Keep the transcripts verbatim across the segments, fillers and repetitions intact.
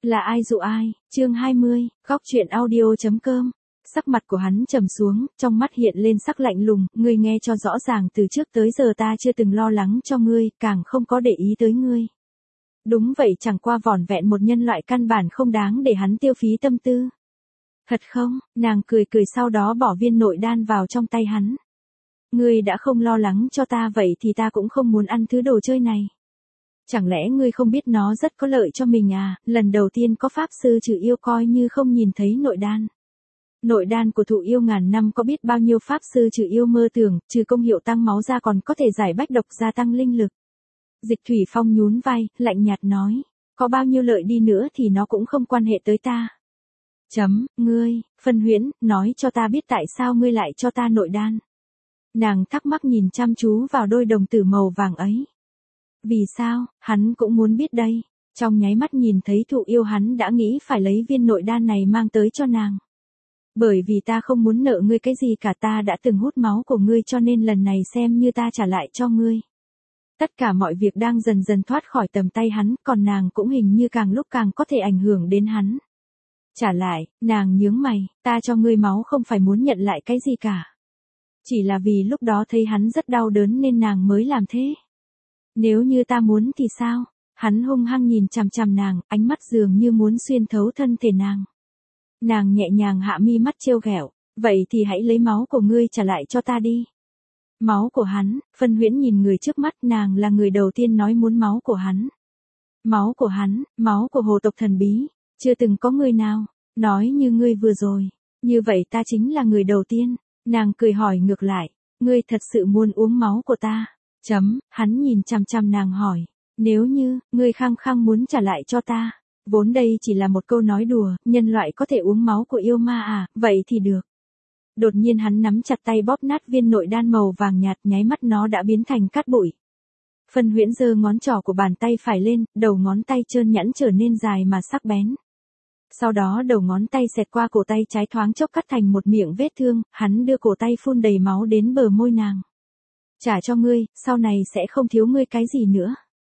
Là ai dụ ai, chương hai mươi, góc truyện audio.com. Sắc mặt của hắn trầm xuống, trong mắt hiện lên sắc lạnh lùng, ngươi nghe cho rõ ràng từ trước tới giờ ta chưa từng lo lắng cho ngươi, càng không có để ý tới ngươi. Đúng vậy, chẳng qua vỏn vẹn một nhân loại căn bản không đáng để hắn tiêu phí tâm tư. Thật không, nàng cười cười sau đó bỏ viên nội đan vào trong tay hắn. Ngươi đã không lo lắng cho ta vậy thì ta cũng không muốn ăn thứ đồ chơi này. Chẳng lẽ ngươi không biết nó rất có lợi cho mình à, lần đầu tiên có pháp sư trừ yêu coi như không nhìn thấy nội đan. Nội đan của thụ yêu ngàn năm có biết bao nhiêu pháp sư trừ yêu mơ tưởng, trừ công hiệu tăng máu ra còn có thể giải bách độc gia tăng linh lực. Dịch Thủy Phong nhún vai, lạnh nhạt nói, có bao nhiêu lợi đi nữa thì nó cũng không quan hệ tới ta. Chấm, ngươi, Phân Huyễn, nói cho ta biết tại sao ngươi lại cho ta nội đan. Nàng thắc mắc nhìn chăm chú vào đôi đồng tử màu vàng ấy. Vì sao, hắn cũng muốn biết đây. Trong nháy mắt nhìn thấy thụ yêu hắn đã nghĩ phải lấy viên nội đan này mang tới cho nàng. Bởi vì ta không muốn nợ ngươi cái gì cả, ta đã từng hút máu của ngươi cho nên lần này xem như ta trả lại cho ngươi. Tất cả mọi việc đang dần dần thoát khỏi tầm tay hắn, còn nàng cũng hình như càng lúc càng có thể ảnh hưởng đến hắn. Trả lại, nàng nhướng mày, ta cho ngươi máu không phải muốn nhận lại cái gì cả. Chỉ là vì lúc đó thấy hắn rất đau đớn nên nàng mới làm thế. Nếu như ta muốn thì sao? Hắn hung hăng nhìn chằm chằm nàng, ánh mắt dường như muốn xuyên thấu thân thể nàng. Nàng nhẹ nhàng hạ mi mắt trêu ghẹo, vậy thì hãy lấy máu của ngươi trả lại cho ta đi. Máu của hắn, Phân Huyễn nhìn người trước mắt, nàng là người đầu tiên nói muốn máu của hắn. Máu của hắn, máu của hồ tộc thần bí, chưa từng có người nào nói như ngươi vừa rồi, như vậy ta chính là người đầu tiên. Nàng cười hỏi ngược lại, ngươi thật sự muốn uống máu của ta? Chấm, hắn nhìn chằm chằm nàng hỏi, nếu như, ngươi khăng khăng muốn trả lại cho ta, vốn đây chỉ là một câu nói đùa, nhân loại có thể uống máu của yêu ma à, vậy thì được. Đột nhiên hắn nắm chặt tay bóp nát viên nội đan màu vàng nhạt, nháy mắt nó đã biến thành cát bụi. Phân Huyễn giơ ngón trỏ của bàn tay phải lên, đầu ngón tay trơn nhẵn trở nên dài mà sắc bén. Sau đó đầu ngón tay xẹt qua cổ tay trái thoáng chốc cắt thành một miệng vết thương, hắn đưa cổ tay phun đầy máu đến bờ môi nàng. Trả cho ngươi, sau này sẽ không thiếu ngươi cái gì nữa.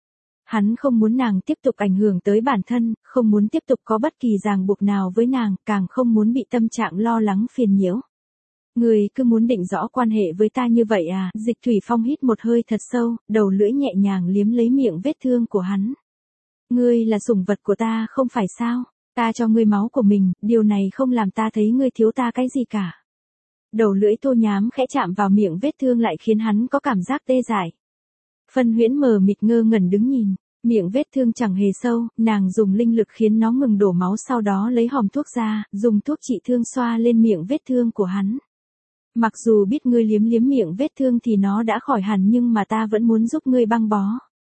Hắn không muốn nàng tiếp tục ảnh hưởng tới bản thân, không muốn tiếp tục có bất kỳ ràng buộc nào với nàng, càng không muốn bị tâm trạng lo lắng phiền nhiễu. Ngươi cứ muốn định rõ quan hệ với ta như vậy à? Dịch Thủy Phong hít một hơi thật sâu, đầu lưỡi nhẹ nhàng liếm lấy miệng vết thương của hắn. Ngươi là sủng vật của ta không phải sao? Ta cho ngươi máu của mình, điều này không làm ta thấy ngươi thiếu ta cái gì cả. Đầu lưỡi thô nhám khẽ chạm vào miệng vết thương lại khiến hắn có cảm giác tê dại. Phân Huyễn mờ mịt ngơ ngẩn đứng nhìn, miệng vết thương chẳng hề sâu, nàng dùng linh lực khiến nó ngừng đổ máu, sau đó lấy hòm thuốc ra, dùng thuốc trị thương xoa lên miệng vết thương của hắn. Mặc dù biết ngươi liếm liếm miệng vết thương thì nó đã khỏi hẳn nhưng mà ta vẫn muốn giúp ngươi băng bó.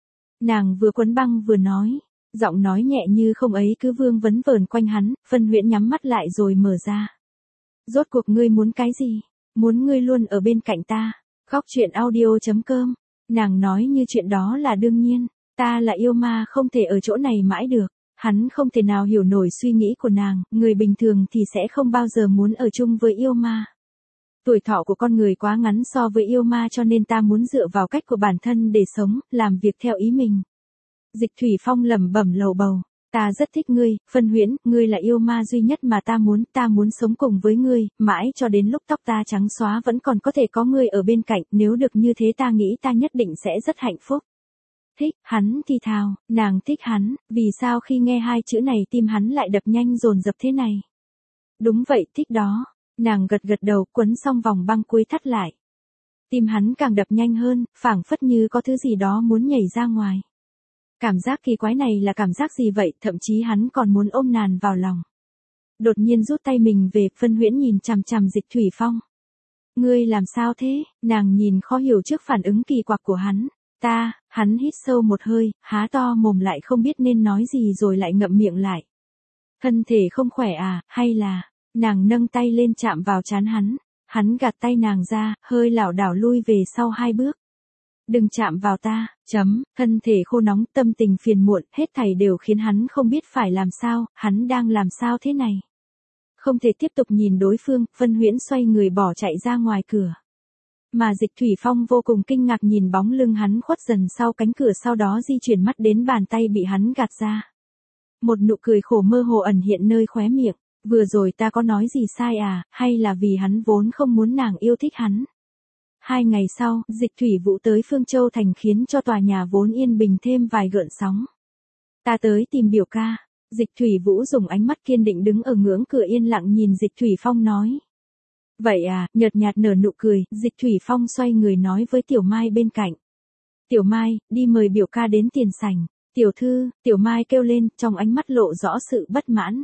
Nàng vừa quấn băng vừa nói, giọng nói nhẹ như không ấy cứ vương vấn vờn quanh hắn. Phân Huyễn nhắm mắt lại rồi mở ra. Rốt cuộc ngươi muốn cái gì? Muốn ngươi luôn ở bên cạnh ta. Góc truyện audio.com. Nàng nói như chuyện đó là đương nhiên. Ta là yêu ma không thể ở chỗ này mãi được. Hắn không thể nào hiểu nổi suy nghĩ của nàng. Người bình thường thì sẽ không bao giờ muốn ở chung với yêu ma. Tuổi thọ của con người quá ngắn so với yêu ma cho nên ta muốn dựa vào cách của bản thân để sống, làm việc theo ý mình. Dịch Thủy Phong lẩm bẩm lầu bầu. Ta rất thích ngươi, Phân Huyễn, ngươi là yêu ma duy nhất mà ta muốn, ta muốn sống cùng với ngươi, mãi cho đến lúc tóc ta trắng xóa vẫn còn có thể có ngươi ở bên cạnh, nếu được như thế ta nghĩ ta nhất định sẽ rất hạnh phúc. Thích, hắn thì thào, nàng thích hắn, vì sao khi nghe hai chữ này tim hắn lại đập nhanh dồn dập thế này? Đúng vậy, thích đó. Nàng gật gật đầu, quấn xong vòng băng cuối thắt lại. Tim hắn càng đập nhanh hơn, phảng phất như có thứ gì đó muốn nhảy ra ngoài. Cảm giác kỳ quái này là cảm giác gì vậy, thậm chí hắn còn muốn ôm nàng vào lòng. Đột nhiên rút tay mình về, Phân Huyễn nhìn chằm chằm Dịch Thủy Phong. Ngươi làm sao thế? Nàng nhìn khó hiểu trước phản ứng kỳ quặc của hắn. Ta, hắn hít sâu một hơi, há to mồm lại không biết nên nói gì rồi lại ngậm miệng lại. Thân thể không khỏe à, hay là... Nàng nâng tay lên chạm vào trán hắn, hắn gạt tay nàng ra, hơi lảo đảo lui về sau hai bước. Đừng chạm vào ta, chấm, thân thể khô nóng, tâm tình phiền muộn, hết thảy đều khiến hắn không biết phải làm sao, hắn đang làm sao thế này. Không thể tiếp tục nhìn đối phương, Phân Huyễn xoay người bỏ chạy ra ngoài cửa. Mà Dịch Thủy Phong vô cùng kinh ngạc nhìn bóng lưng hắn khuất dần sau cánh cửa, sau đó di chuyển mắt đến bàn tay bị hắn gạt ra. Một nụ cười khổ mơ hồ ẩn hiện nơi khóe miệng. Vừa rồi ta có nói gì sai à, hay là vì hắn vốn không muốn nàng yêu thích hắn? Hai ngày sau, Dịch Thủy Vũ tới Phương Châu Thành khiến cho tòa nhà vốn yên bình thêm vài gợn sóng. Ta tới tìm biểu ca. Dịch Thủy Vũ dùng ánh mắt kiên định đứng ở ngưỡng cửa yên lặng nhìn Dịch Thủy Phong nói. Vậy à, nhợt nhạt nở nụ cười, Dịch Thủy Phong xoay người nói với Tiểu Mai bên cạnh. Tiểu Mai, đi mời biểu ca đến tiền sảnh. Tiểu thư, Tiểu Mai kêu lên, trong ánh mắt lộ rõ sự bất mãn.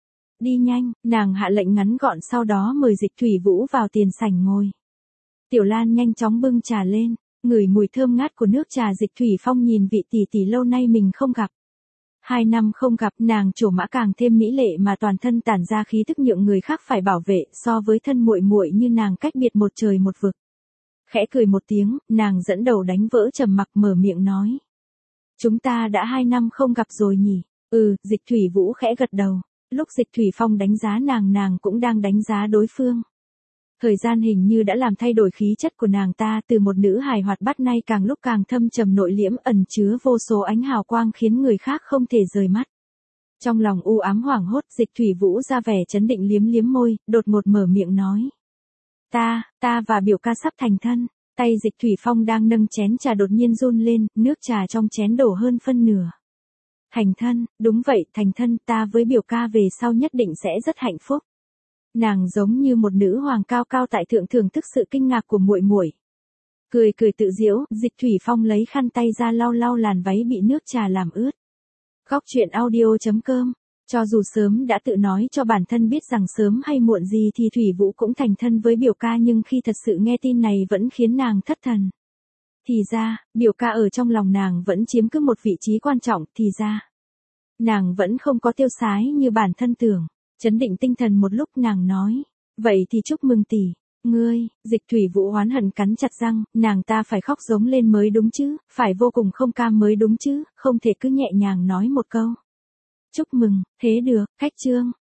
Đi nhanh, nàng hạ lệnh ngắn gọn sau đó mời Dịch Thủy Vũ vào tiền sảnh ngồi. Tiểu Lan nhanh chóng bưng trà lên, ngửi mùi thơm ngát của nước trà. Dịch Thủy Phong nhìn vị tỷ tỷ lâu nay mình không gặp. Hai năm không gặp, nàng trổ mã càng thêm mỹ lệ mà toàn thân tản ra khí thức nhượng người khác phải bảo vệ, so với thân muội muội như nàng cách biệt một trời một vực. Khẽ cười một tiếng, nàng dẫn đầu đánh vỡ trầm mặc mở miệng nói. Chúng ta đã hai năm không gặp rồi nhỉ? Ừ, Dịch Thủy Vũ khẽ gật đầu. Lúc Dịch Thủy Phong đánh giá nàng nàng cũng đang đánh giá đối phương. Thời gian hình như đã làm thay đổi khí chất của nàng ta, từ một nữ hài hoạt bát nay càng lúc càng thâm trầm nội liễm, ẩn chứa vô số ánh hào quang khiến người khác không thể rời mắt. Trong lòng u ám hoảng hốt, Dịch Thủy Vũ ra vẻ trấn định liếm liếm môi, đột ngột mở miệng nói. Ta, ta và biểu ca sắp thành thân. Tay Dịch Thủy Phong đang nâng chén trà đột nhiên run lên, nước trà trong chén đổ hơn phân nửa. Thành thân, đúng vậy, thành thân, ta với biểu ca về sau nhất định sẽ rất hạnh phúc. Nàng giống như một nữ hoàng cao cao tại thượng, thưởng thức sự kinh ngạc của muội muội. Cười cười tự giễu, Dịch Thủy Phong lấy khăn tay ra lau lau làn váy bị nước trà làm ướt. Góc truyện audio chấm com. Cho dù sớm đã tự nói cho bản thân biết rằng sớm hay muộn gì thì Thủy Vũ cũng thành thân với biểu ca, nhưng khi thật sự nghe tin này vẫn khiến nàng thất thần. Thì ra, biểu ca ở trong lòng nàng vẫn chiếm cứ một vị trí quan trọng, thì ra. Nàng vẫn không có tiêu sái như bản thân tưởng. Chấn định tinh thần một lúc nàng nói. Vậy thì chúc mừng tỷ. Ngươi, Dịch Thủy Vũ oán hận cắn chặt răng, nàng ta phải khóc giống lên mới đúng chứ, phải vô cùng không cam mới đúng chứ, không thể cứ nhẹ nhàng nói một câu. Chúc mừng, thế được, khách trương.